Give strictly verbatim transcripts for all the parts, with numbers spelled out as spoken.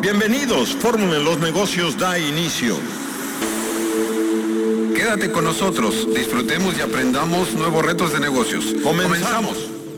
Bienvenidos, Fórmula en los Negocios da inicio. Quédate con nosotros, disfrutemos y aprendamos nuevos retos de negocios. Comenzamos.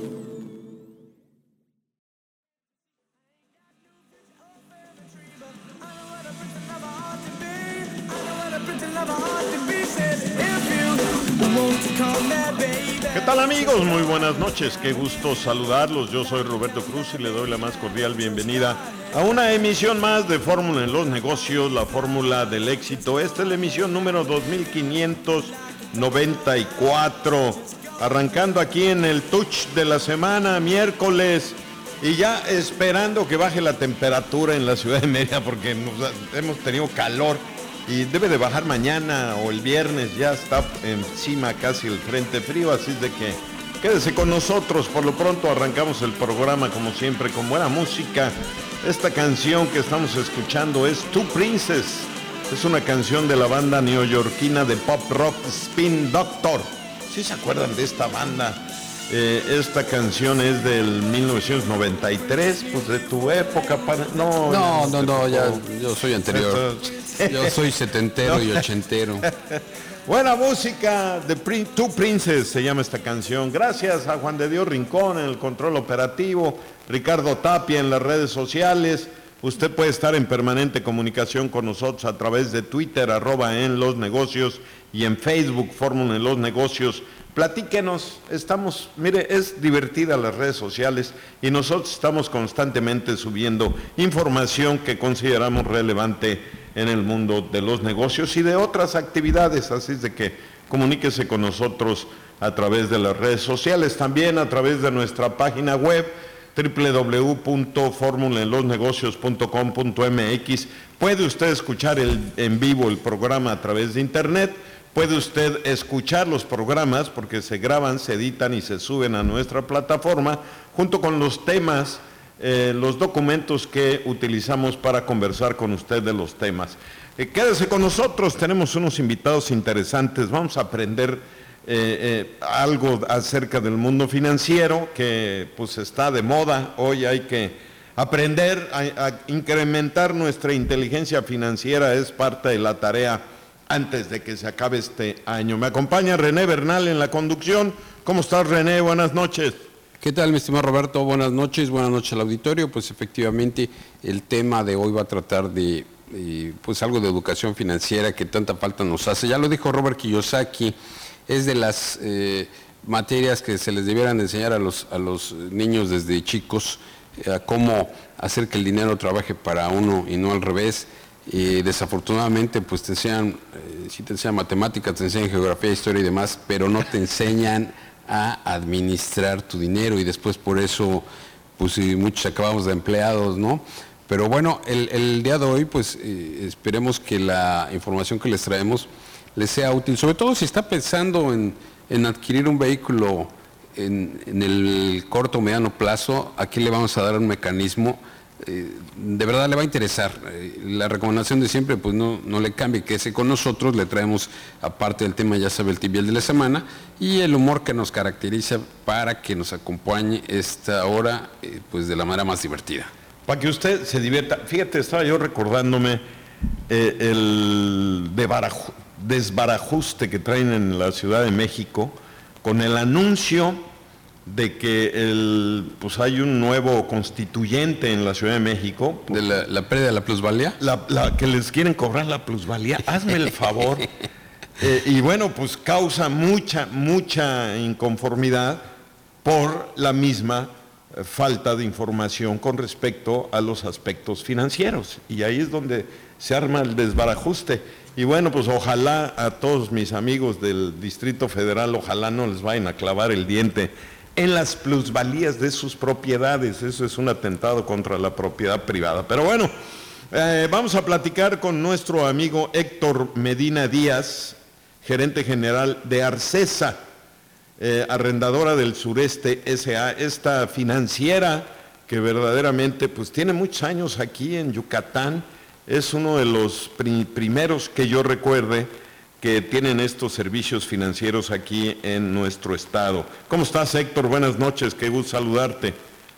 ¿Qué tal, amigos? Muy buenas noches, qué gusto saludarlos. Yo soy Roberto Cruz y le doy la más cordial bienvenida a una emisión más de Fórmula en los Negocios, la fórmula del éxito. Esta es la emisión número dos mil quinientos noventa y cuatro, arrancando aquí en el touch de la semana, miércoles, y ya esperando que baje la temperatura en la ciudad de Mérida, porque nos, hemos tenido calor y debe de bajar mañana o el viernes. Ya está encima casi el frente frío, así de que quédese con nosotros. Por lo pronto arrancamos el programa como siempre con buena música. Esta canción que estamos escuchando es Two Princes. Es una canción de la banda neoyorquina de pop rock Spin Doctor. ¿Sí se acuerdan de esta banda? Eh, esta canción es del mil novecientos noventa y tres, pues de tu época. Para... No, no, no, no, ya yo soy anterior. Yo soy setentero y ochentero. Buena música de Prin- Two Princes se llama esta canción. Gracias a Juan de Dios Rincón en el control operativo, Ricardo Tapia en las redes sociales. Usted puede estar en permanente comunicación con nosotros a través de Twitter, arroba en los negocios, y en Facebook, Fórmula en los Negocios. Platíquenos, estamos, mire, es divertida las redes sociales y nosotros estamos constantemente subiendo información que consideramos relevante en el mundo de los negocios y de otras actividades, así es de que comuníquese con nosotros a través de las redes sociales, también a través de nuestra página web doble u doble u doble u punto fórmula en los negocios punto com punto m x. Puede usted escuchar el, en vivo el programa a través de internet. Puede usted escuchar los programas porque se graban, se editan y se suben a nuestra plataforma junto con los temas, eh, los documentos que utilizamos para conversar con usted de los temas. Eh, quédese con nosotros, tenemos unos invitados interesantes, vamos a aprender eh, eh, algo acerca del mundo financiero que pues está de moda. Hoy hay que aprender a, a incrementar nuestra inteligencia financiera, es parte de la tarea antes de que se acabe este año. Me acompaña René Bernal en la conducción. ¿Cómo estás, René? Buenas noches. ¿Qué tal, mi estimado Roberto? Buenas noches, buenas noches al auditorio. Pues efectivamente el tema de hoy va a tratar de, de pues algo de educación financiera que tanta falta nos hace. Ya lo dijo Robert Kiyosaki, es de las eh, materias que se les debieran enseñar a los, a los niños desde chicos, eh, a cómo hacer que el dinero trabaje para uno y no al revés. Y desafortunadamente pues te enseñan, eh, sí te enseñan matemáticas, te enseñan geografía, historia y demás, pero no te enseñan a administrar tu dinero y después por eso pues muchos acabamos de empleados, ¿no? Pero bueno, el, el día de hoy pues eh, esperemos que la información que les traemos les sea útil, sobre todo si está pensando en, en adquirir un vehículo en, en el corto o mediano plazo. Aquí le vamos a dar un mecanismo. Eh, de verdad le va a interesar. Eh, la recomendación de siempre, pues no, no le cambie, quédese con nosotros. Le traemos, aparte del tema, ya sabe, el tibial de la semana y el humor que nos caracteriza para que nos acompañe esta hora, eh, pues de la manera más divertida. Para que usted se divierta. Fíjate, estaba yo recordándome eh, el desbarajuste que traen en la Ciudad de México con el anuncio de que el, pues hay un nuevo constituyente en la Ciudad de México. ¿De la, la pérdida de la plusvalía? La, la que les quieren cobrar la plusvalía, hazme el favor. eh, y bueno, pues causa mucha, mucha inconformidad por la misma eh, falta de información con respecto a los aspectos financieros. Y ahí es donde se arma el desbarajuste. Y bueno, pues ojalá a todos mis amigos del Distrito Federal, ojalá no les vayan a clavar el diente en las plusvalías de sus propiedades. Eso es un atentado contra la propiedad privada. Pero bueno, eh, vamos a platicar con nuestro amigo Héctor Medina Díaz, gerente general de Arcesa, eh, arrendadora del Sureste S A, esta financiera que verdaderamente pues tiene muchos años aquí en Yucatán. Es uno de los pri- primeros que yo recuerde que tienen estos servicios financieros aquí en nuestro estado. ¿Cómo estás, Héctor? Buenas noches, qué gusto saludarte.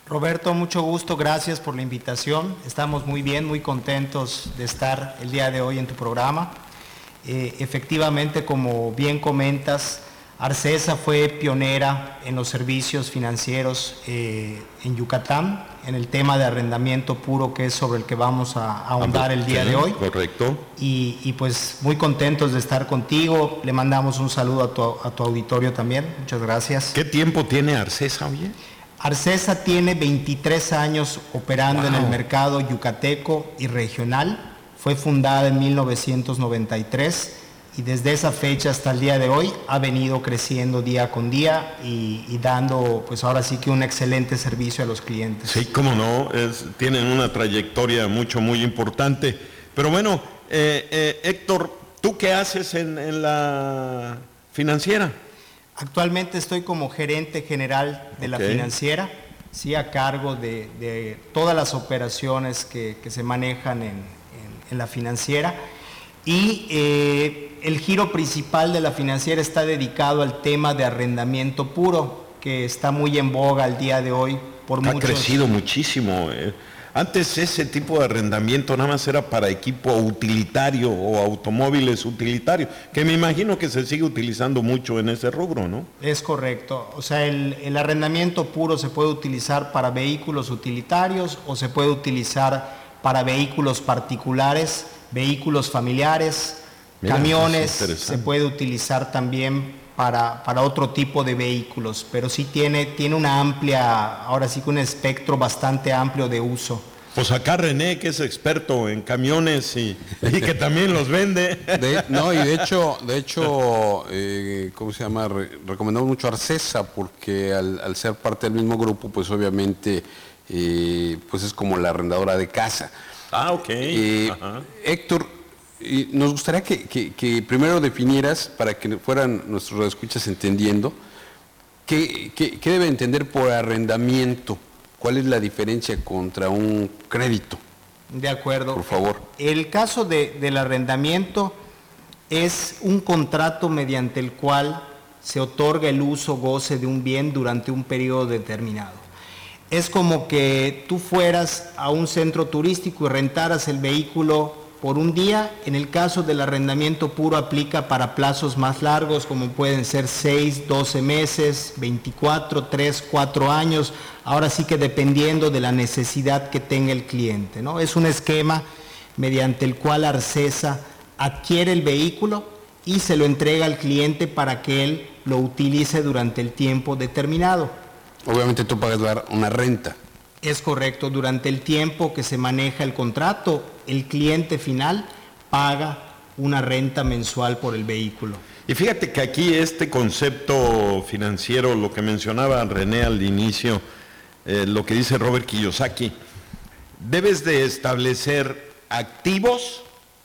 Roberto, mucho gusto, gracias por la invitación. Estamos muy bien, muy contentos de estar el día de hoy en tu programa. Eh, efectivamente, como bien comentas, Arcesa fue pionera en los servicios financieros eh, en Yucatán, en el tema de arrendamiento puro, que es sobre el que vamos a ahondar el día sí, de hoy. Correcto. Y, y pues muy contentos de estar contigo. Le mandamos un saludo a tu, a tu auditorio también. Muchas gracias. ¿Qué tiempo tiene Arcesa, oye? Arcesa tiene veintitrés años operando Wow. en el mercado yucateco y regional. Fue fundada en mil novecientos noventa y tres y desde esa fecha hasta el día de hoy ha venido creciendo día con día y, y dando, pues ahora sí que un excelente servicio a los clientes. Sí, cómo no, es, tienen una trayectoria mucho, muy importante. Pero bueno, eh, eh, Héctor, ¿tú qué haces en, en la financiera? Actualmente estoy como gerente general de la Ok. financiera, sí, a cargo de, de todas las operaciones que, que se manejan en, en, en la financiera. Y eh, el giro principal de la financiera está dedicado al tema de arrendamiento puro, que está muy en boga al día de hoy por Ha muchos. crecido muchísimo. eh. Antes ese tipo de arrendamiento nada más era para equipo utilitario o automóviles utilitarios, que me imagino que se sigue utilizando mucho en ese rubro, ¿no? Es correcto. O sea, el, el arrendamiento puro se puede utilizar para vehículos utilitarios o se puede utilizar para vehículos particulares, vehículos familiares, Mira, camiones, eso es interesante. se puede utilizar también para, para otro tipo de vehículos, pero sí tiene, tiene una amplia, ahora sí que un espectro bastante amplio de uso. Pues acá René, que es experto en camiones y, y que también los vende. De- no, y de hecho, de hecho, eh, ¿cómo se llama? Re- recomendamos mucho Arcesa porque al, al ser parte del mismo grupo, pues obviamente, eh, pues es como la arrendadora de casa. Ah, ok. Eh, Ajá. Héctor, eh, nos gustaría que, que- que primero definieras, para que fueran nuestros escuchas entendiendo, ¿qué, qué, qué debe entender por arrendamiento? ¿Cuál es la diferencia contra un crédito? De acuerdo. Por favor. El caso de, del arrendamiento es un contrato mediante el cual se otorga el uso goce de un bien durante un periodo determinado. Es como que tú fueras a un centro turístico y rentaras el vehículo por un día. En el caso del arrendamiento puro aplica para plazos más largos, como pueden ser seis, doce meses, veinticuatro, tres, cuatro años. Ahora sí que dependiendo de la necesidad que tenga el cliente, ¿no? Es un esquema mediante el cual Arcesa adquiere el vehículo y se lo entrega al cliente para que él lo utilice durante el tiempo determinado. Obviamente tú pagas dar una renta. Es correcto, durante el tiempo que se maneja el contrato, el cliente final paga una renta mensual por el vehículo. Y fíjate que aquí este concepto financiero, lo que mencionaba René al inicio, eh, lo que dice Robert Kiyosaki, debes de establecer activos,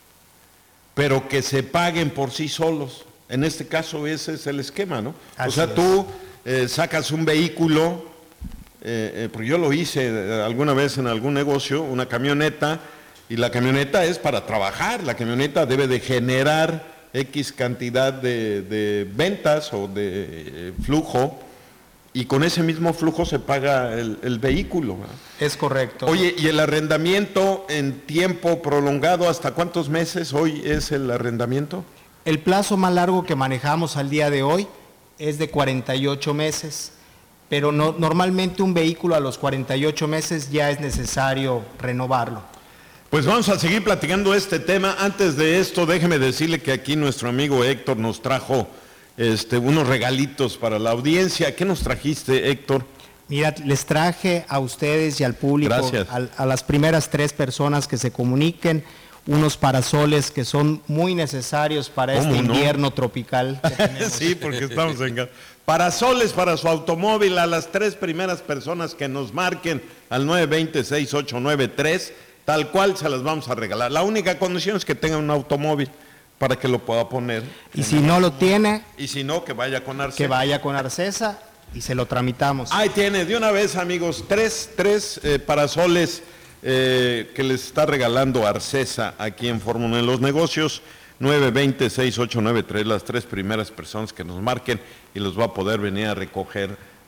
pero que se paguen por sí solos. En este caso ese es el esquema, ¿no? Así o sea, es. tú eh, sacas un vehículo, eh, eh, porque yo lo hice eh, alguna vez en algún negocio, una camioneta, y la camioneta es para trabajar, la camioneta debe de generar X cantidad de, de ventas o de eh, flujo, y con ese mismo flujo se paga el, el vehículo, ¿verdad? Es correcto. Oye, ¿y el arrendamiento en tiempo prolongado hasta cuántos meses hoy es el arrendamiento? El plazo más largo que manejamos al día de hoy es de cuarenta y ocho meses, pero no, normalmente un vehículo a los cuarenta y ocho meses ya es necesario renovarlo. Pues vamos a seguir platicando este tema. Antes de esto, déjeme decirle que aquí nuestro amigo Héctor nos trajo este, unos regalitos para la audiencia. ¿Qué nos trajiste, Héctor? Mira, les traje a ustedes y al público, Gracias. a, a las primeras tres personas que se comuniquen, unos parasoles que son muy necesarios para este ¿Cómo no? invierno tropical que tenemos. Sí, porque estamos en gas. Parasoles para su automóvil a las tres primeras personas que nos marquen al nueve dos cero, seis ocho nueve tres, tal cual se las vamos a regalar. La única condición es que tenga un automóvil para que lo pueda poner. Y si no lo tiene, Y si no, que vaya con Arcesa. que vaya con Arcesa y se lo tramitamos. Ahí tiene, de una vez, amigos, tres, tres eh, parasoles eh, que les está regalando Arcesa aquí en Fórmula en los Negocios. nueve dos cero, seis ocho nueve tres, las tres primeras personas que nos marquen y los va a poder venir a recoger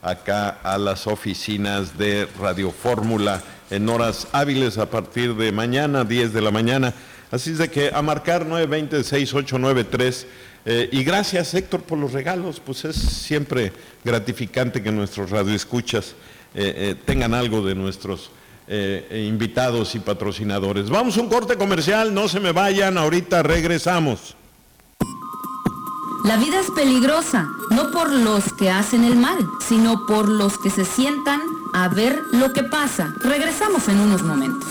acá a las oficinas de Radio Fórmula en horas hábiles a partir de mañana, diez de la mañana. Así es de que a marcar nueve veinte, seis ocho nueve tres. Eh, y gracias, Héctor, por los regalos. Pues es siempre gratificante que nuestros radioescuchas eh, eh, tengan algo de nuestros eh, invitados y patrocinadores. Vamos a un corte comercial, no se me vayan, ahorita regresamos. La vida es peligrosa, no por los que hacen el mal, sino por los que se sientan a ver lo que pasa. Regresamos en unos momentos.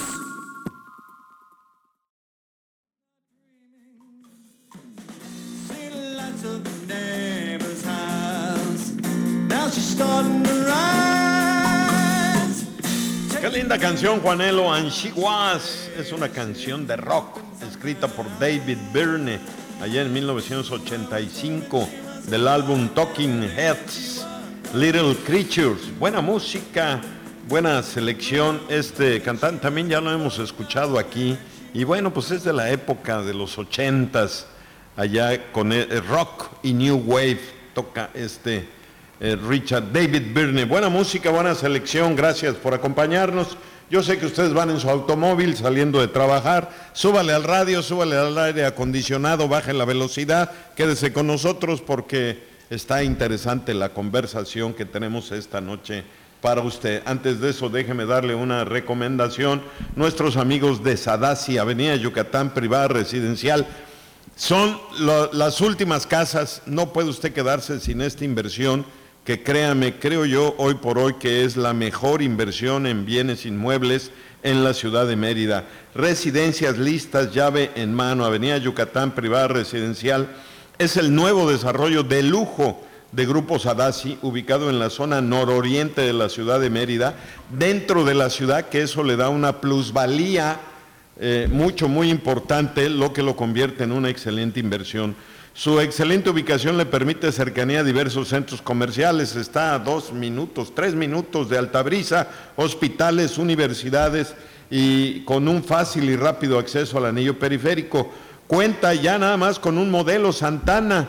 Qué linda canción, Juanelo, And She Was. Es una canción de rock escrita por David Byrne allá en mil novecientos ochenta y cinco del álbum Talking Heads, Little Creatures. Buena música, buena selección. Este cantante también ya lo hemos escuchado aquí y bueno, pues es de la época de los ochentas, allá con el rock y new wave toca este eh, Richard David Byrne. Buena música, buena selección, gracias por acompañarnos. Yo sé que ustedes van en su automóvil saliendo de trabajar, súbale al radio, súbale al aire acondicionado, baje la velocidad, quédese con nosotros porque está interesante la conversación que tenemos esta noche para usted. Antes de eso, déjeme darle una recomendación. Nuestros amigos de Sadasi, Avenida Yucatán, privada residencial, son lo, las últimas casas. No puede usted quedarse sin esta inversión, que créame, creo yo hoy por hoy que es la mejor inversión en bienes inmuebles en la ciudad de Mérida. Residencias listas, llave en mano, Avenida Yucatán, privada residencial, es el nuevo desarrollo de lujo de Grupo Sadasi, ubicado en la zona nororiente de la ciudad de Mérida, dentro de la ciudad, que eso le da una plusvalía eh, mucho, muy importante, lo que lo convierte en una excelente inversión. Su excelente ubicación le permite cercanía a diversos centros comerciales, está a dos minutos, tres minutos de Altabrisa, hospitales, universidades y con un fácil y rápido acceso al anillo periférico. Cuenta ya nada más con un modelo Santana,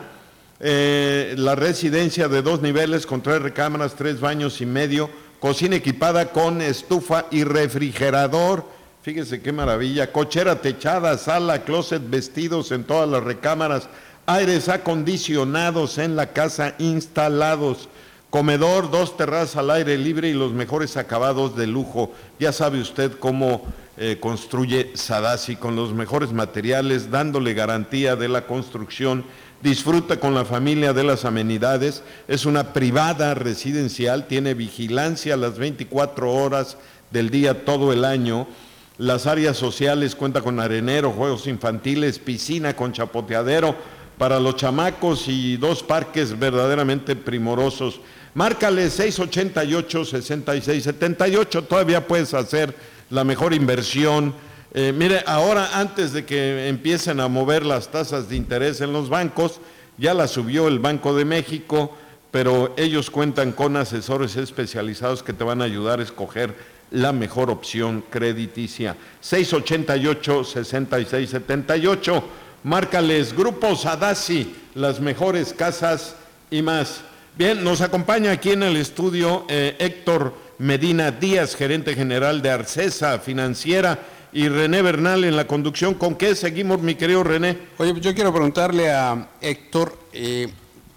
eh, la residencia de dos niveles con tres recámaras, tres baños y medio, cocina equipada con estufa y refrigerador. Fíjese qué maravilla, cochera techada, sala, closet, vestidos en todas las recámaras, aires acondicionados en la casa instalados, comedor, dos terrazas al aire libre y los mejores acabados de lujo. Ya sabe usted cómo eh, construye Sadasi, con los mejores materiales, dándole garantía de la construcción. Disfruta con la familia de las amenidades. Es una privada residencial, tiene vigilancia las veinticuatro horas del día todo el año. Las áreas sociales cuenta con arenero, juegos infantiles, piscina con chapoteadero para los chamacos y dos parques verdaderamente primorosos. Márcale seis ochenta y ocho, sesenta y seis setenta y ocho, todavía puedes hacer la mejor inversión. Eh, mire, ahora antes de que empiecen a mover las tasas de interés en los bancos, ya la subió el Banco de México, pero ellos cuentan con asesores especializados que te van a ayudar a escoger la mejor opción crediticia. seis ochenta y ocho, sesenta y seis setenta y ocho. Márcales, Grupo Sadasi, las mejores casas y más. Bien, nos acompaña aquí en el estudio eh, Héctor Medina Díaz, gerente general de Arcesa Financiera, y René Bernal en la conducción. ¿Con qué seguimos, mi querido René? Oye, yo quiero preguntarle a Héctor, eh,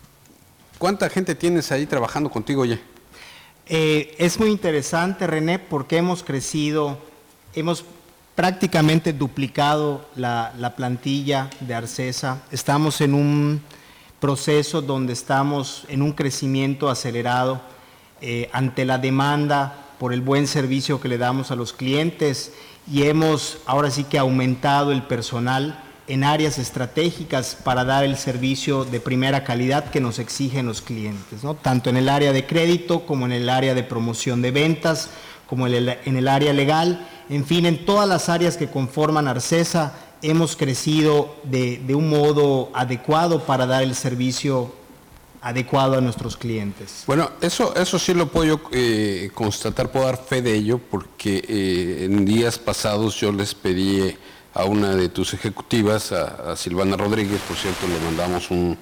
¿cuánta gente tienes ahí trabajando contigo ya? Eh, es muy interesante, René, porque hemos crecido, hemos prácticamente duplicado la, la plantilla de Arcesa. Estamos en un proceso donde estamos en un crecimiento acelerado eh, ante la demanda por el buen servicio que le damos a los clientes, y hemos ahora sí que aumentado el personal en áreas estratégicas para dar el servicio de primera calidad que nos exigen los clientes, ¿no? Tanto en el área de crédito como en el área de promoción de ventas, como en el, en el área legal. En fin, en todas las áreas que conforman Arcesa hemos crecido de, de un modo adecuado para dar el servicio adecuado a nuestros clientes. Bueno, eso, eso sí lo puedo eh, constatar, puedo dar fe de ello, porque eh, en días pasados yo les pedí a una de tus ejecutivas, a, a Silvana Rodríguez, por cierto, le mandamos un,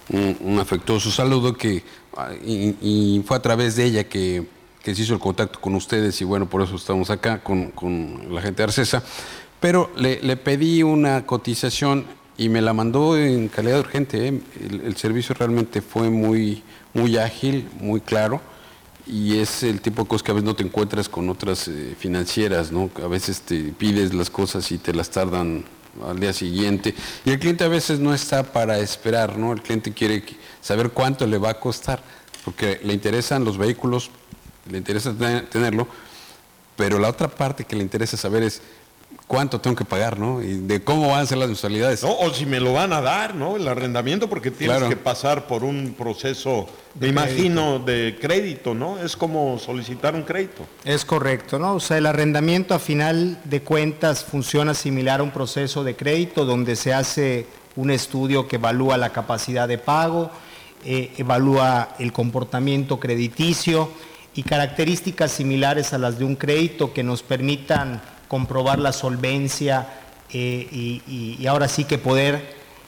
un, un afectuoso saludo que y, y fue a través de ella que, que se hizo el contacto con ustedes y bueno, por eso estamos acá con, con la gente de Arcesa. Pero le, le pedí una cotización y me la mandó en calidad urgente. ¿eh? El, el servicio realmente fue muy, muy ágil, muy claro. Y es el tipo de cosas que a veces no te encuentras con otras eh, financieras, ¿no? A veces te pides las cosas y te las tardan al día siguiente. Y el cliente a veces no está para esperar, ¿no? El cliente quiere saber cuánto le va a costar, porque le interesan los vehículos, le interesa tenerlo, pero la otra parte que le interesa saber es cuánto tengo que pagar, ¿no? Y de cómo van a ser las mensualidades. No, o si me lo van a dar, ¿no? El arrendamiento, porque tienes Claro. que pasar por un proceso, me imagino, de crédito, ¿no? Es como solicitar un crédito. Es correcto, ¿no? O sea, el arrendamiento a final de cuentas funciona similar a un proceso de crédito donde se hace un estudio que evalúa la capacidad de pago, eh, evalúa el comportamiento crediticio y características similares a las de un crédito que nos permitan comprobar la solvencia eh, y, y, y ahora sí que poder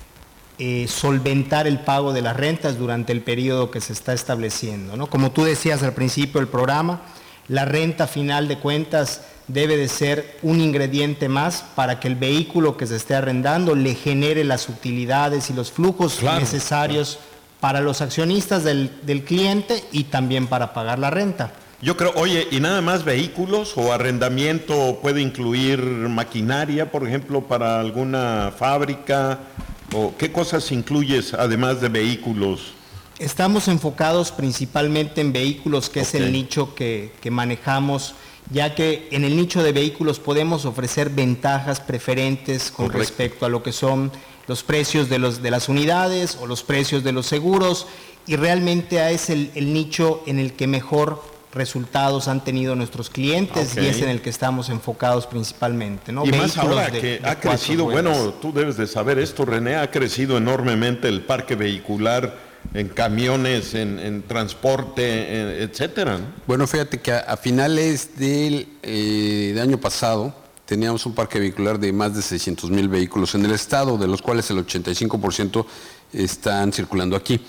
eh, solventar el pago de las rentas durante el periodo que se está estableciendo, ¿no? Como tú decías al principio del programa, la renta a final de cuentas debe de ser un ingrediente más para que el vehículo que se esté arrendando le genere las utilidades y los flujos Claro, necesarios claro. para los accionistas del, del cliente y también para pagar la renta. Yo creo, oye, ¿y nada más vehículos o arrendamiento puede incluir maquinaria, por ejemplo, para alguna fábrica? ¿O qué cosas incluyes además de vehículos? Estamos enfocados principalmente en vehículos, que okay. es el nicho que, que manejamos, ya que en el nicho de vehículos podemos ofrecer ventajas preferentes con Correcto. respecto a lo que son los precios de, los, de las unidades o los precios de los seguros, y realmente es el, el nicho en el que mejor resultados han tenido nuestros clientes okay. y es en el que estamos enfocados principalmente, ¿no? Y Vehículos más ahora de, que de ha crecido, ruedas. Bueno, tú debes de saber esto, René, ha crecido enormemente el parque vehicular en camiones, en, en transporte, en, etcétera, ¿no? Bueno, fíjate que a, a finales del eh, de año pasado teníamos un parque vehicular de más de seiscientos mil vehículos en el estado, de los cuales el ochenta y cinco por ciento están circulando aquí.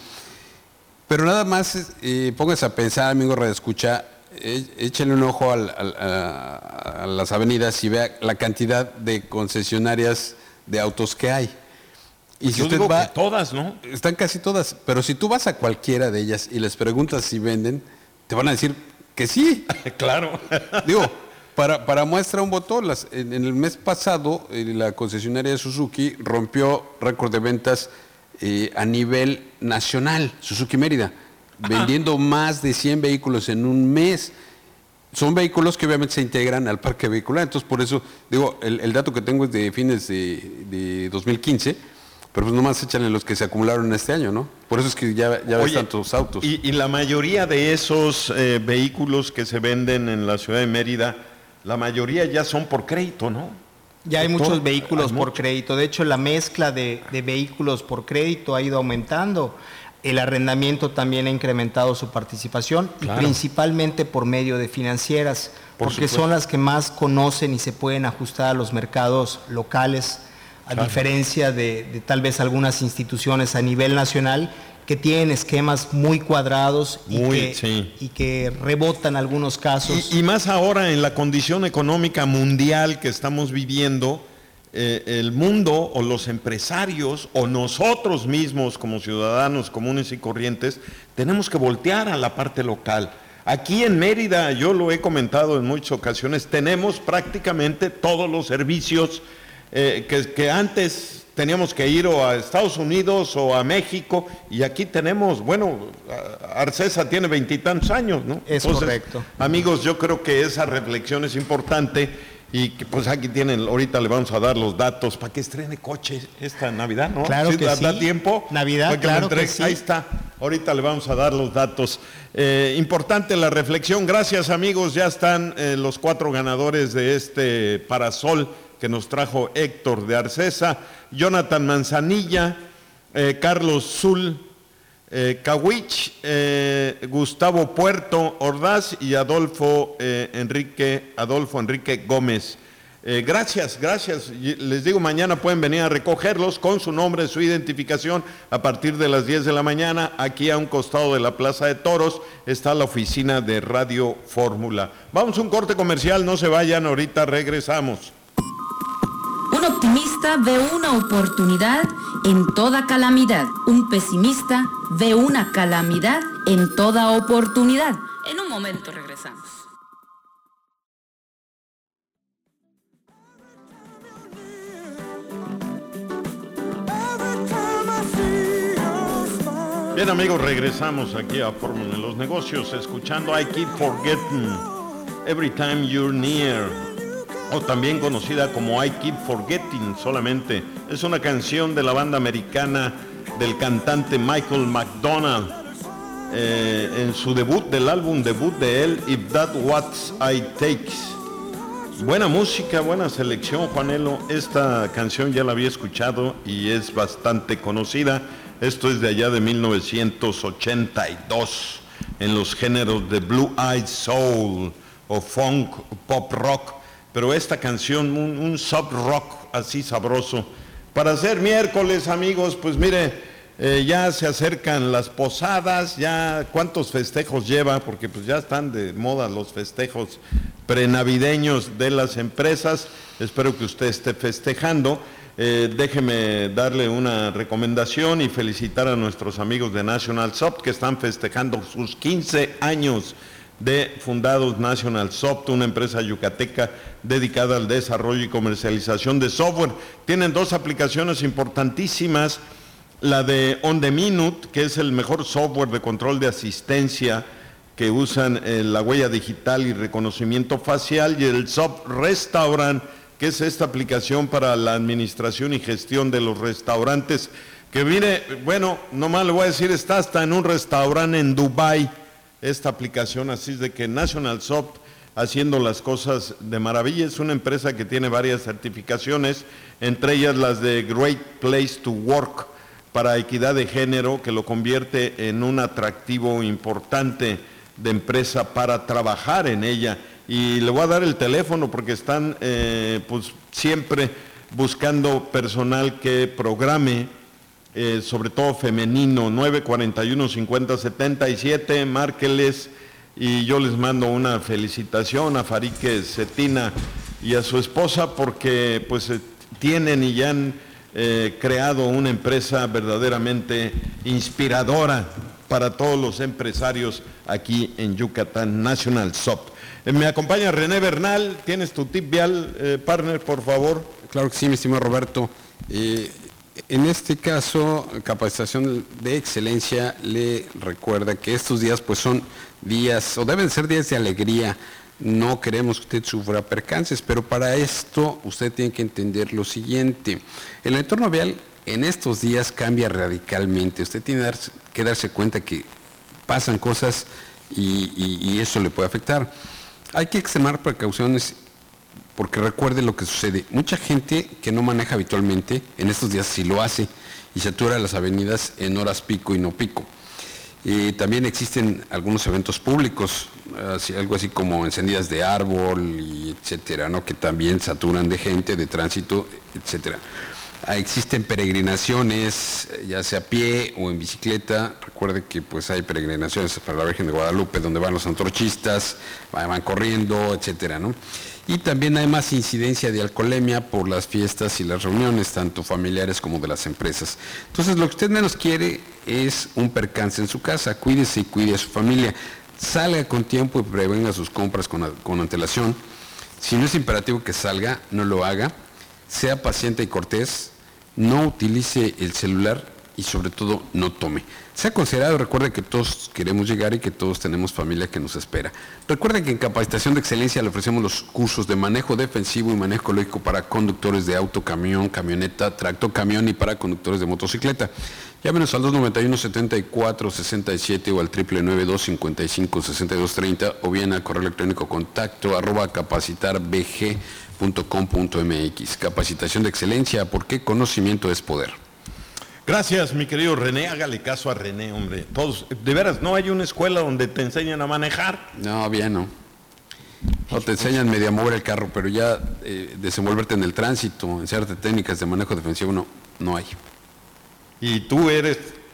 Pero nada más, eh, póngase a pensar, amigo Radio Escucha, eh, échenle un ojo al, al, a, a las avenidas y vea la cantidad de concesionarias de autos que hay. Y si Yo usted digo va, que todas, ¿no? Están casi todas, pero si tú vas a cualquiera de ellas y les preguntas si venden, te van a decir que sí. Claro. Digo, para, para muestra un botón, las, en, en el mes pasado eh, la concesionaria de Suzuki rompió récord de ventas Eh, a nivel nacional, Suzuki Mérida, Ajá. vendiendo más de cien vehículos en un mes. Son vehículos que obviamente se integran al parque vehicular, entonces por eso, digo, el, el dato que tengo es de fines de, de dos mil quince, pero pues nomás échale los que se acumularon este año, ¿no? Por eso es que ya, ya ves tantos autos. Y, y la mayoría de esos eh, vehículos que se venden en la ciudad de Mérida, la mayoría ya son por crédito, ¿no? Ya hay muchos Todo, vehículos hay por mucho. crédito. De hecho, la mezcla de, de vehículos por crédito ha ido aumentando. El arrendamiento también ha incrementado su participación, Claro. y principalmente por medio de financieras, Por porque supuesto. son las que más conocen y se pueden ajustar a los mercados locales, a Claro. diferencia de, de tal vez algunas instituciones a nivel nacional que tienen esquemas muy cuadrados y, Muy, que, sí. y que rebotan algunos casos. Y, y más ahora en la condición económica mundial que estamos viviendo, eh, el mundo o los empresarios o nosotros mismos como ciudadanos comunes y corrientes tenemos que voltear a la parte local. Aquí en Mérida, yo lo he comentado en muchas ocasiones, tenemos prácticamente todos los servicios eh, que, que antes teníamos que ir o a Estados Unidos o a México, y aquí tenemos, bueno, Arcesa tiene veintitantos años, ¿no? Es Entonces, correcto. Amigos, yo creo que esa reflexión es importante, y que pues aquí tienen, ahorita le vamos a dar los datos para que estrene coche esta Navidad, ¿no? Claro ¿Sí, que da, sí. da tiempo? Navidad, Para que claro me entregue. que sí. Ahí está, ahorita le vamos a dar los datos. Eh, importante la reflexión, gracias amigos, ya están eh, los cuatro ganadores de este parasol que nos trajo Héctor de Arcesa: Jonathan Manzanilla, eh, Carlos Zul, eh, Kawich, eh, Gustavo Puerto Ordaz y Adolfo, eh, Enrique, Adolfo Enrique Gómez. Eh, gracias, gracias. Les digo, mañana pueden venir a recogerlos con su nombre, su identificación, a partir de las diez de la mañana. Aquí a un costado de la Plaza de Toros está la oficina de Radio Fórmula. Vamos a un corte comercial, no se vayan, ahorita regresamos. Un optimista ve una oportunidad en toda calamidad. Un pesimista ve una calamidad en toda oportunidad. En un momento regresamos. Bien amigos, regresamos aquí a Fórmula de los Negocios, escuchando I Keep Forgetting Every Time You're Near, o también conocida como I Keep Forgetting solamente. Es una canción de la banda americana del cantante Michael McDonald, eh, en su debut, del álbum debut de él, If That What I Takes. Buena música, buena selección, Juanelo. Esta canción ya la había escuchado y es bastante conocida. Esto es de allá de mil novecientos ochenta y dos, en los géneros de Blue Eyed Soul o funk, pop rock, pero esta canción, un, un sub rock así sabroso. Para hacer miércoles, amigos, pues mire, eh, ya se acercan las posadas, ya cuántos festejos lleva, porque pues ya están de moda los festejos prenavideños de las empresas. Espero que usted esté festejando. Eh, déjeme darle una recomendación y felicitar a nuestros amigos de National Soft que están festejando sus quince años de fundados. National Soft, una empresa yucateca dedicada al desarrollo y comercialización de software. Tienen dos aplicaciones importantísimas, la de On The Minute, que es el mejor software de control de asistencia que usan eh, la huella digital y reconocimiento facial, y el Soft Restaurant, que es esta aplicación para la administración y gestión de los restaurantes, que mire, bueno, nomás le voy a decir, está hasta en un restaurante en Dubái, esta aplicación, así es de que National Soft haciendo las cosas de maravilla. Es una empresa que tiene varias certificaciones, entre ellas las de Great Place to Work, para equidad de género, que lo convierte en un atractivo importante de empresa para trabajar en ella. Y le voy a dar el teléfono porque están eh, pues siempre buscando personal que programe, eh, sobre todo femenino. Nueve cuarenta y uno, cincuenta setenta y siete, márqueles y yo les mando una felicitación a Farique Cetina y a su esposa, porque pues eh, tienen y ya han eh, creado una empresa verdaderamente inspiradora para todos los empresarios aquí en Yucatán. National Soft. Eh, me acompaña René Bernal. ¿Tienes tu tip vial, eh, partner, por favor? Claro que sí, mi estimado Roberto. Eh, en este caso, Capacitación de Excelencia le recuerda que estos días pues son días, o deben ser días de alegría. No queremos que usted sufra percances, pero para esto usted tiene que entender lo siguiente. El entorno vial en estos días cambia radicalmente. Usted tiene que darse cuenta que pasan cosas y, y, y eso le puede afectar. Hay que extremar precauciones porque recuerde lo que sucede. Mucha gente que no maneja habitualmente, en estos días sí lo hace y satura las avenidas en horas pico y no pico. Eh, también existen algunos eventos públicos, así, algo así como encendidas de árbol, y etcétera, ¿no? Que también saturan de gente, de tránsito, etcétera. Ah, existen peregrinaciones, ya sea a pie o en bicicleta. Recuerde que pues hay peregrinaciones para la Virgen de Guadalupe donde van los antorchistas, van, van corriendo, etcétera, ¿no? Y también hay más incidencia de alcoholemia por las fiestas y las reuniones, tanto familiares como de las empresas. Entonces, lo que usted menos quiere es un percance en su casa. Cuídese y cuide a su familia. Salga con tiempo y prevenga sus compras con, con antelación. Si no es imperativo que salga, no lo haga. Sea paciente y cortés, no utilice el celular y sobre todo no tome. Sea considerado, recuerde que todos queremos llegar y que todos tenemos familia que nos espera. Recuerde que en Capacitación de Excelencia le ofrecemos los cursos de manejo defensivo y manejo ecológico para conductores de auto, camión, camioneta, tractor, camión y para conductores de motocicleta. Llámenos al dos noventa y uno, setenta y cuatro, sesenta y siete o al triple nueve dos, cincuenta y cinco, sesenta y dos treinta o bien al correo electrónico contacto arroba capacitarbg punto com punto mx. Capacitación de Excelencia, porque conocimiento es poder. Gracias, mi querido René. Hágale caso a René, hombre. Todos, de veras, ¿no hay una escuela donde te enseñan a manejar? No, bien, no. No, te enseñan medio a mover el carro, pero ya eh, desenvolverte en el tránsito, en ciertas técnicas de manejo defensivo, no, no hay. Y tú eres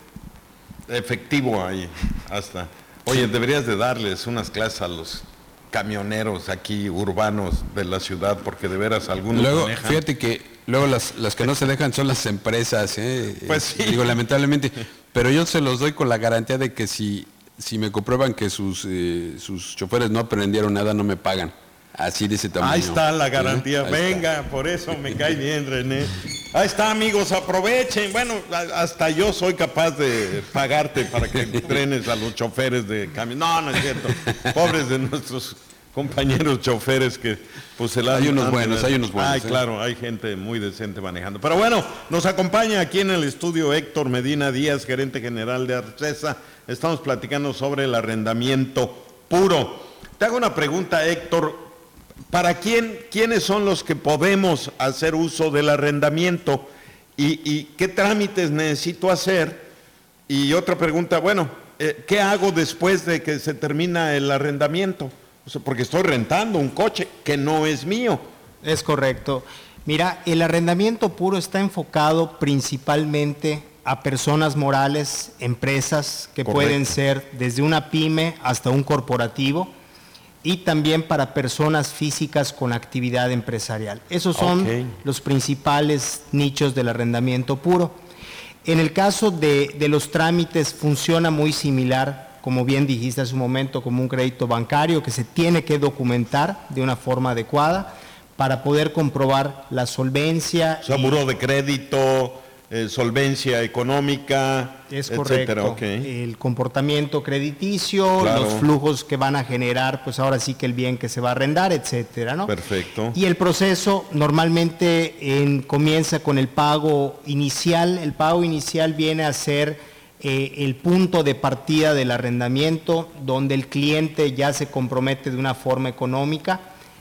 efectivo ahí, hasta. Oye, deberías de darles unas clases a los camioneros aquí urbanos de la ciudad, porque de veras algunos luego, manejan. Fíjate que luego las, las que no se dejan son las empresas, ¿eh? Pues sí. Digo, lamentablemente, pero yo se los doy con la garantía de que si, si me comprueban que sus, eh, sus choferes no aprendieron nada, no me pagan. Así de ese tamaño. Ahí está la garantía. Ahí Venga, está. Por eso me cae bien, René. Ahí está, amigos, aprovechen. Bueno, hasta yo soy capaz de pagarte para que entrenes a los choferes de camión. No, no es cierto. Pobres de nuestros compañeros choferes que pues se la Hay unos han- buenos, hay unos buenos, Ay, ¿eh? claro, hay gente muy decente manejando. Pero bueno, nos acompaña aquí en el estudio Héctor Medina Díaz, gerente general de Arcesa. Estamos platicando sobre el arrendamiento puro. Te hago una pregunta, Héctor. ¿Para quién, quiénes son los que podemos hacer uso del arrendamiento? ¿Y, y qué trámites necesito hacer? Y otra pregunta, bueno, eh, ¿qué hago después de que se termina el arrendamiento? O sea, porque estoy rentando un coche que no es mío. Es correcto. Mira, el arrendamiento puro está enfocado principalmente a personas morales, empresas que Correcto. pueden ser desde una pyme hasta un corporativo, y también para personas físicas con actividad empresarial. Esos son Ok. los principales nichos del arrendamiento puro. En el caso de, de los trámites funciona muy similar, como bien dijiste hace un momento, como un crédito bancario que se tiene que documentar de una forma adecuada para poder comprobar la solvencia. O sea, y- buró de crédito, eh, solvencia económica, Es etcétera. correcto. Ok. El comportamiento crediticio, Claro. los flujos que van a generar, pues ahora sí que el bien que se va a arrendar, etcétera, ¿no? Perfecto. Y el proceso normalmente en- comienza con el pago inicial. El pago inicial viene a ser eh, el punto de partida del arrendamiento, donde el cliente ya se compromete de una forma económica,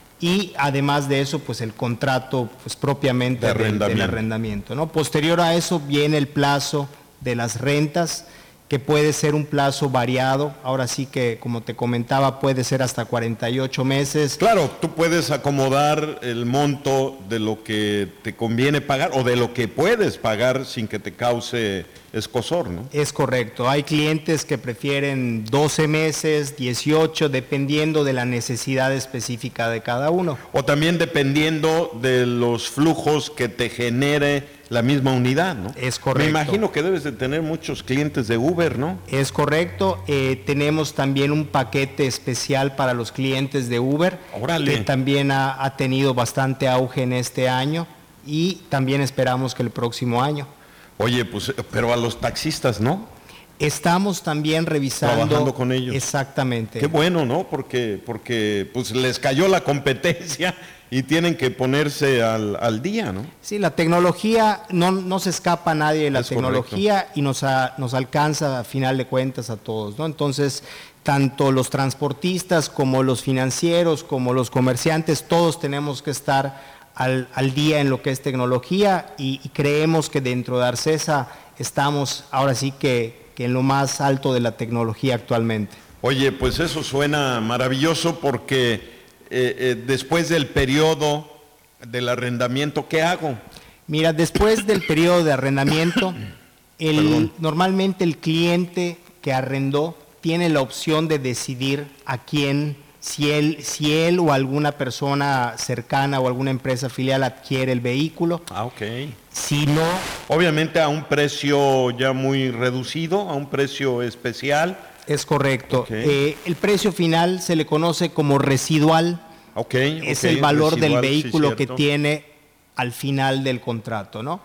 y además de eso, pues el contrato pues propiamente De del- del arrendamiento. arrendamiento, ¿no? Posterior a eso viene el plazo de las rentas, que puede ser un plazo variado. Ahora sí que, como te comentaba, puede ser hasta cuarenta y ocho meses. Claro, tú puedes acomodar el monto de lo que te conviene pagar o de lo que puedes pagar sin que te cause escozor, ¿no? Es correcto. Hay clientes que prefieren doce meses, dieciocho, dependiendo de la necesidad específica de cada uno. O también dependiendo de los flujos que te genere la misma unidad, ¿no? Es correcto. Me imagino que debes de tener muchos clientes de Uber, ¿no? Es correcto. Eh, tenemos también un paquete especial para los clientes de Uber, Órale. que también ha, ha tenido bastante auge en este año, y también esperamos que el próximo año. Oye, pues, pero a los taxistas, ¿no? Estamos también revisando. Trabajando con ellos. Exactamente. Qué bueno, ¿no? Porque, porque pues les cayó la competencia y tienen que ponerse al, al día, ¿no? Sí, la tecnología, no, no se escapa a nadie de la Es tecnología, y nos, a- nos alcanza a final de cuentas a todos, ¿no? Entonces, tanto los transportistas como los financieros, como los comerciantes, todos tenemos que estar al, al día en lo que es tecnología, y, y creemos que dentro de Arcesa estamos ahora sí que, que en lo más alto de la tecnología actualmente. Oye, pues eso suena maravilloso porque eh, eh, después del periodo del arrendamiento, ¿qué hago? Mira, después del periodo de arrendamiento, el, Perdón. normalmente el cliente que arrendó tiene la opción de decidir a quién, si él, si él o alguna persona cercana o alguna empresa filial adquiere el vehículo. Ah, ok. Si no, Obviamente a un precio ya muy reducido, a un precio especial. es correcto. Ok. Eh, el precio final se le conoce como residual. Ok. Es ok, el valor residual, del sí, vehículo que cierto. tiene al final del contrato, ¿no?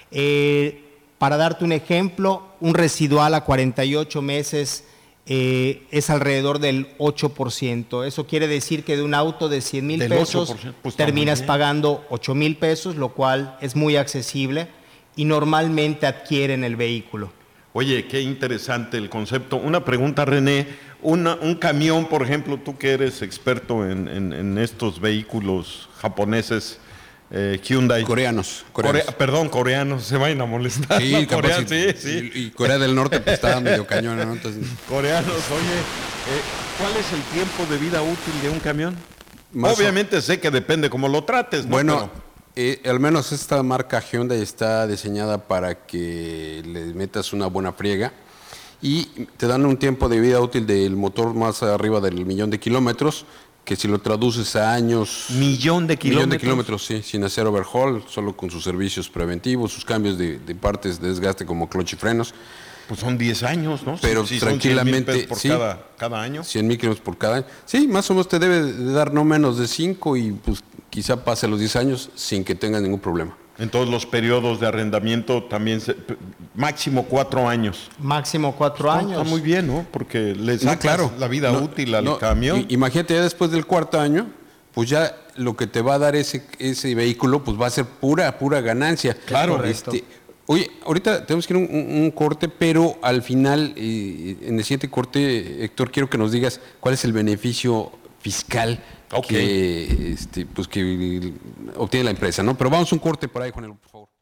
Eh, para darte un ejemplo, un residual a cuarenta y ocho meses eh, es alrededor del ocho por ciento. Eso quiere decir que de un auto de cien mil Del pesos ocho por ciento, pues, está terminas muy bien. pagando ocho mil pesos, lo cual es muy accesible, y normalmente adquieren el vehículo. Oye, qué interesante el concepto. Una pregunta, René. Una- un camión, por ejemplo, tú que eres experto en, en- en estos vehículos japoneses, eh, Hyundai. Coreanos, coreanos. Corea- perdón, coreanos, se vayan a molestar. Sí, ¿no? capaz Corea- y- sí, sí. Y, y Corea del Norte pues, estaba medio cañón, ¿no? Entonces, Coreanos, oye, eh, ¿cuál es el tiempo de vida útil de un camión? Más Obviamente o... sé que depende cómo lo trates, ¿no? Bueno, Pero... eh, al menos esta marca Hyundai está diseñada para que le metas una buena friega y te dan un tiempo de vida útil del motor más arriba del millón de kilómetros, que si lo traduces a años... Millón de kilómetros. Millón de kilómetros, sí, sin hacer overhaul, solo con sus servicios preventivos, sus cambios de, de partes de desgaste como clutch y frenos. Pues son diez años, ¿no? Pero sí, tranquilamente... cien mil pesos por sí, cada, cada año. cien mil kilómetros por cada año. Sí, más o menos te debe de dar no menos de cinco y pues quizá pase los diez años sin que tengas ningún problema. En todos los periodos de arrendamiento también, se, máximo cuatro años. Máximo cuatro está, años. Está muy bien, ¿no? Porque le sacas no, claro. la vida no, útil al no, camión. Imagínate, ya después del cuarto año, pues ya lo que te va a dar ese, ese vehículo, pues va a ser pura, pura ganancia. Claro. Este, oye, ahorita tenemos que ir a un, un corte, pero al final, eh, en el siguiente corte, Héctor, quiero que nos digas cuál es el beneficio fiscal okay. que, este, pues que obtiene la empresa, ¿no? Pero vamos a un corte por ahí, Juanelo, por favor.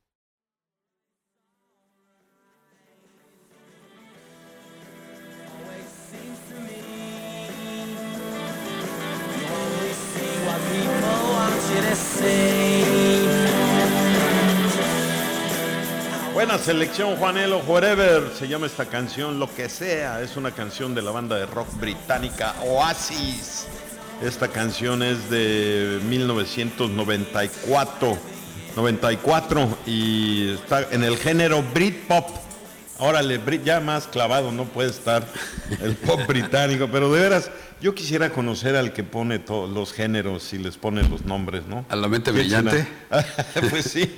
Buena selección, Juanelo, Whatever, se llama esta canción, Lo que sea, es una canción de la banda de rock británica Oasis. Esta canción es de mil novecientos noventa y cuatro, noventa y cuatro y está en el género Britpop. Órale, ya más clavado no puede estar el pop británico, pero de veras, yo quisiera conocer al que pone todos los géneros y les pone los nombres, ¿no? ¿A la mente brillante? Pues sí,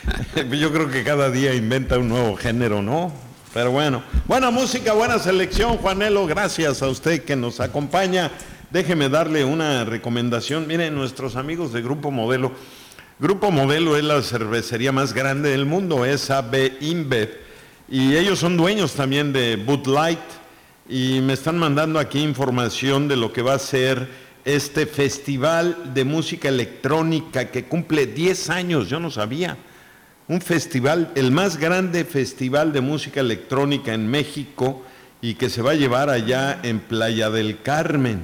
yo creo que cada día inventa un nuevo género, ¿no? Pero bueno, buena música, buena selección, Juanelo, gracias a usted que nos acompaña. Déjeme darle una recomendación. Miren, nuestros amigos de Grupo Modelo. Grupo Modelo es la cervecería más grande del mundo, es A B InBev. Y ellos son dueños también de Bud Light. Y me están mandando aquí información de lo que va a ser este festival de música electrónica que cumple diez años, yo no sabía. Un festival, el más grande festival de música electrónica en México y que se va a llevar allá en Playa del Carmen,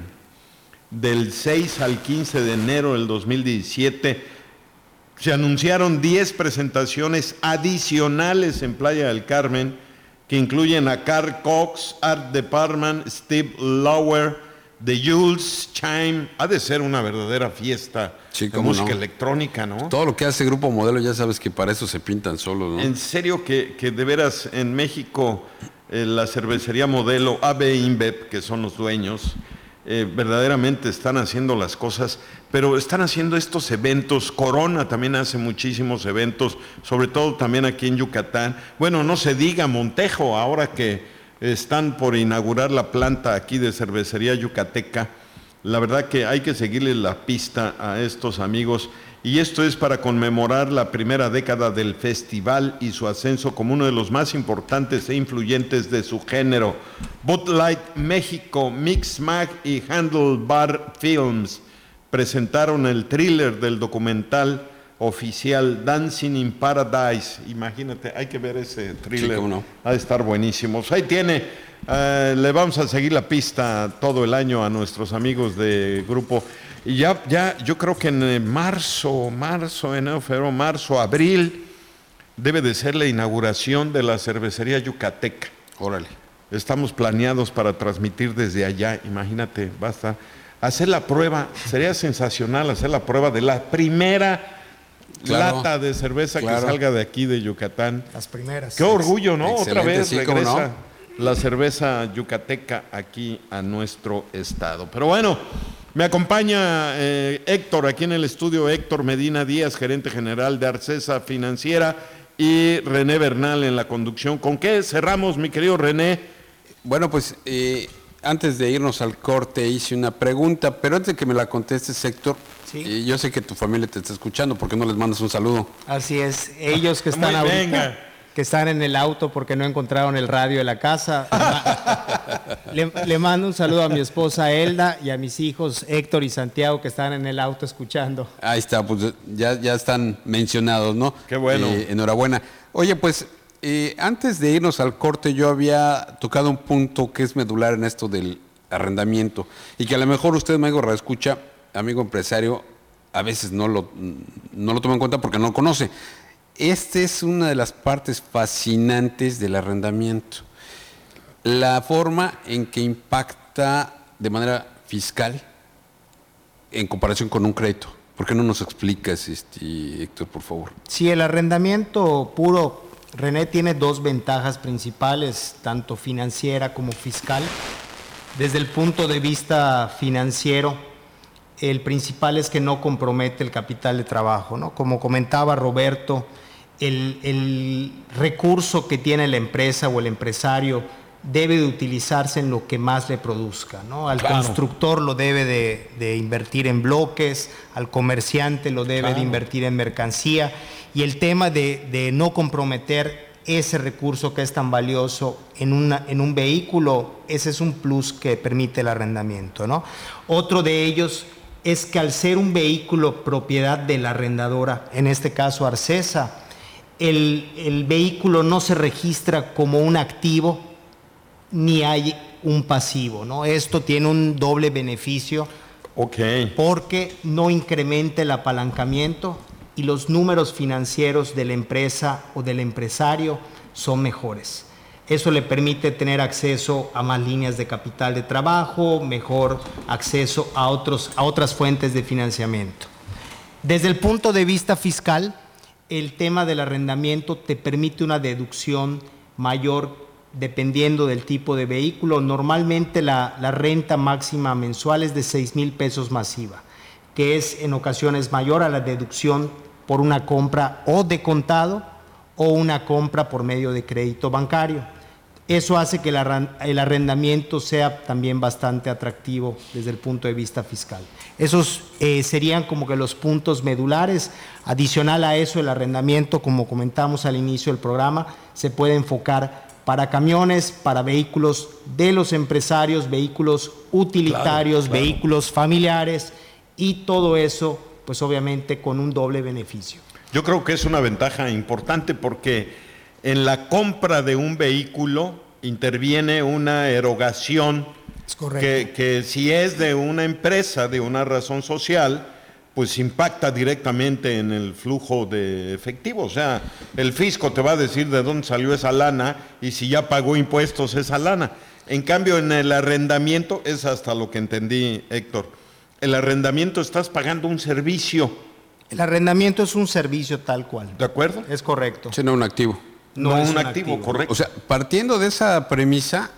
del seis al quince de enero del dos mil diecisiete. Se anunciaron diez presentaciones adicionales en Playa del Carmen, que incluyen a Carl Cox, Art Department, Steve Lauer, The Jules, Chime. Ha de ser una verdadera fiesta sí, de música no. electrónica, ¿no? Todo lo que hace Grupo Modelo ya sabes que para eso se pintan solos, ¿no? En serio que, que de veras en México eh, la cervecería Modelo, A B InBev, que son los dueños, Eh, verdaderamente están haciendo las cosas, pero están haciendo estos eventos. Corona también hace muchísimos eventos, sobre todo también aquí en Yucatán. Bueno, no se diga Montejo, ahora que están por inaugurar la planta aquí de cervecería yucateca. La verdad que hay que seguirle la pista a estos amigos. Y esto es para conmemorar la primera década del festival y su ascenso como uno de los más importantes e influyentes de su género. Bud Light México, Mixmag y Handlebar Films presentaron el thriller del documental oficial Dancing in Paradise. Imagínate, hay que ver ese thriller. Sí, ¿cómo no? Ha de estar buenísimo. Ahí tiene, uh, le vamos a seguir la pista todo el año a nuestros amigos de grupo. Y ya, ya, yo creo que en marzo, marzo, enero, febrero, marzo, abril, debe de ser la inauguración de la cervecería yucateca. Órale. Estamos planeados para transmitir desde allá, imagínate, basta. Hacer la prueba, sería sensacional hacer la prueba de la primera claro, lata de cerveza claro. que salga de aquí de Yucatán. Las primeras. Qué orgullo, ¿no? Excelente, Otra vez sí, regresa no. la cerveza yucateca aquí a nuestro estado. Pero bueno, me acompaña eh, Héctor aquí en el estudio, Héctor Medina Díaz, gerente general de Arcesa Financiera, y René Bernal en la conducción. ¿Con qué cerramos, mi querido René? Bueno, pues eh, antes de irnos al corte hice una pregunta, pero antes de que me la contestes, Héctor, ¿sí? eh, yo sé que tu familia te está escuchando, ¿por qué no les mandas un saludo? Así es, ellos que están Muy ahorita, venga. que están en el auto porque no encontraron el radio de la casa. le, le mando un saludo a mi esposa Elda y a mis hijos Héctor y Santiago que están en el auto escuchando. Ahí está, pues ya, ya están mencionados, ¿no? Qué bueno. Eh, enhorabuena. Oye, pues eh, antes de irnos al corte yo había tocado un punto que es medular en esto del arrendamiento y que a lo mejor usted, amigo, escucha, amigo empresario a veces no lo, no lo toma en cuenta porque no lo conoce. Esta es una de las partes fascinantes del arrendamiento. La forma en que impacta de manera fiscal en comparación con un crédito. ¿Por qué no nos explicas, este, Héctor, por favor? Sí, el arrendamiento puro, René, tiene dos ventajas principales, tanto financiera como fiscal. Desde el punto de vista financiero, el principal es que no compromete el capital de trabajo, ¿no? Como comentaba Roberto, el, el recurso que tiene la empresa o el empresario debe de utilizarse en lo que más le produzca, ¿no? Al claro. constructor lo debe de, de invertir en bloques, al comerciante lo debe claro. de invertir en mercancía, y el tema de, de no comprometer ese recurso que es tan valioso en, una, en un vehículo, ese es un plus que permite el arrendamiento, ¿no? Otro de ellos es que al ser un vehículo propiedad de la arrendadora, en este caso Arcesa, el, el vehículo no se registra como un activo ni hay un pasivo, ¿no? Esto tiene un doble beneficio okay. porque no incrementa el apalancamiento y los números financieros de la empresa o del empresario son mejores. Eso le permite tener acceso a más líneas de capital de trabajo, mejor acceso a, otros, a otras fuentes de financiamiento. Desde el punto de vista fiscal, el tema del arrendamiento te permite una deducción mayor dependiendo del tipo de vehículo. Normalmente la, la renta máxima mensual es de seis mil pesos masiva, que es en ocasiones mayor a la deducción por una compra o de contado o una compra por medio de crédito bancario. Eso hace que el arrendamiento sea también bastante atractivo desde el punto de vista fiscal. Esos eh, serían como que los puntos medulares. Adicional a eso, el arrendamiento, como comentamos al inicio del programa, se puede enfocar para camiones, para vehículos de los empresarios, vehículos utilitarios, claro, claro. vehículos familiares, y todo eso, pues obviamente con un doble beneficio. Yo creo que es una ventaja importante porque en la compra de un vehículo interviene una erogación que, que si es de una empresa, de una razón social, pues impacta directamente en el flujo de efectivo. O sea, el fisco te va a decir de dónde salió esa lana y si ya pagó impuestos esa lana. En cambio, en el arrendamiento, es hasta lo que entendí, Héctor, el arrendamiento estás pagando un servicio. El arrendamiento es un servicio tal cual. ¿De acuerdo? Es correcto. Sí, no un activo. No, no es un activo, activo, correcto. O sea, partiendo de esa premisa,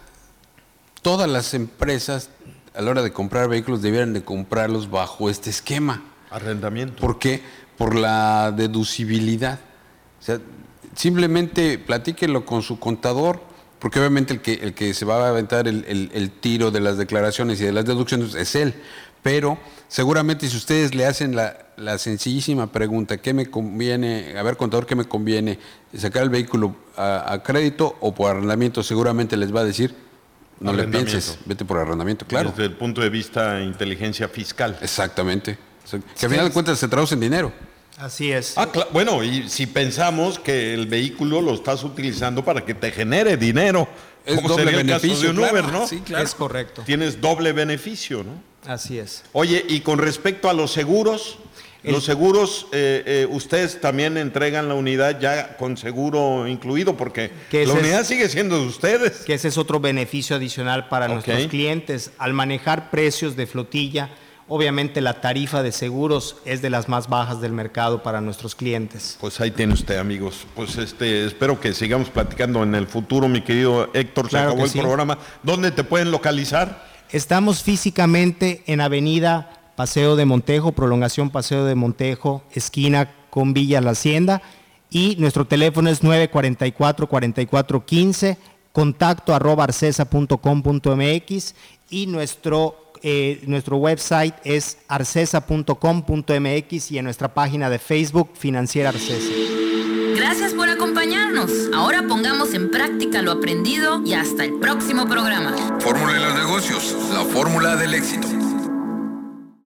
todas las empresas a la hora de comprar vehículos debieran de comprarlos bajo este esquema. Arrendamiento. ¿Por qué? Por la deducibilidad. O sea, simplemente platíquelo con su contador, porque obviamente el que, el que se va a aventar el, el, el tiro de las declaraciones y de las deducciones es él. Pero seguramente si ustedes le hacen la, la sencillísima pregunta, ¿qué me conviene? A ver, contador, ¿qué me conviene? ¿Sacar el vehículo a, a crédito o por arrendamiento? Seguramente les va a decir, no le pienses, vete por arrendamiento, claro. Desde el punto de vista de inteligencia fiscal. Exactamente. Que al final de cuentas se traduce en dinero. Así es. Ah, claro. Bueno, y si pensamos que el vehículo lo estás utilizando para que te genere dinero, es como doble sería el beneficio, caso de un claro. Uber, ¿no? Sí, claro. Es correcto. Tienes doble beneficio, ¿no? Así es. Oye, y con respecto a los seguros, el... los seguros, eh, eh, ustedes también entregan la unidad ya con seguro incluido, porque la unidad es, sigue siendo de ustedes. Que ese es otro beneficio adicional para okay. nuestros clientes. Al manejar precios de flotilla, obviamente la tarifa de seguros es de las más bajas del mercado para nuestros clientes. Pues ahí tiene usted, amigos. Pues este, espero que sigamos platicando en el futuro, mi querido Héctor. Claro se acabó el sí. programa. ¿Dónde te pueden localizar? Estamos físicamente en Avenida Paseo de Montejo, prolongación Paseo de Montejo, esquina con Villa La Hacienda, y nuestro teléfono es nueve cuatro cuatro, cuatro cuatro uno cinco, contacto arroba arcesa punto com punto mx, y nuestro Eh, nuestro website es arcesa punto com punto mx, y en nuestra página de Facebook Financiera Arcesa. Gracias por acompañarnos. Ahora pongamos en práctica lo aprendido y hasta el próximo programa. Fórmula de los negocios, la fórmula del éxito.